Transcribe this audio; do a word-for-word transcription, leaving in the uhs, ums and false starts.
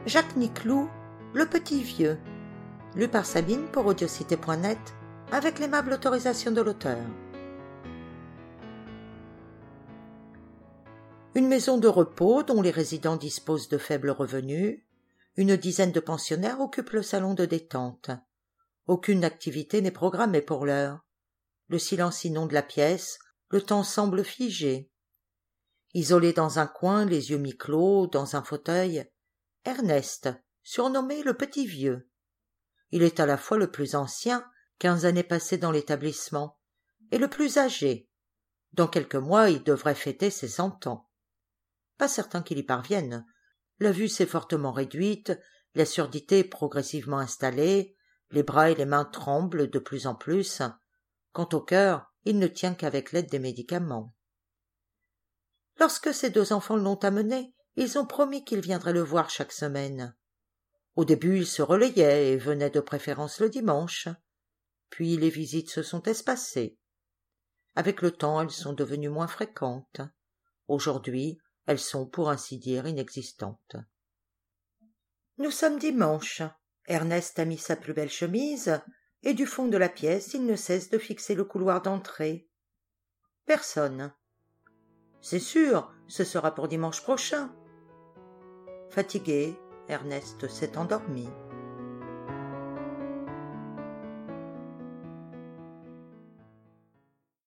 Jacques Niclou, Le Petit Vieux, lu par Sabine pour audiocité point net avec l'aimable autorisation de l'auteur. Une maison de repos dont les résidents disposent de faibles revenus, une dizaine de pensionnaires occupent le salon de détente. Aucune activité n'est programmée pour l'heure. Le silence inonde la pièce, le temps semble figé. Isolé dans un coin, les yeux mi-clos, dans un fauteuil, Ernest, surnommé le Petit Vieux. Il est à la fois le plus ancien, quinze années passées dans l'établissement, et le plus âgé. Dans quelques mois, il devrait fêter ses cent ans. Pas certain qu'il y parvienne. La vue s'est fortement réduite, la surdité progressivement installée, les bras et les mains tremblent de plus en plus. Quant au cœur, il ne tient qu'avec l'aide des médicaments. Lorsque ses deux enfants l'ont amené, ils ont promis qu'ils viendraient le voir chaque semaine. Au début, ils se relayaient et venaient de préférence le dimanche. Puis les visites se sont espacées. Avec le temps, elles sont devenues moins fréquentes. Aujourd'hui, elles sont, pour ainsi dire, inexistantes. Nous sommes dimanche. Ernest a mis sa plus belle chemise, et du fond de la pièce, il ne cesse de fixer le couloir d'entrée. Personne. C'est sûr, ce sera pour dimanche prochain. Fatigué, Ernest s'est endormi.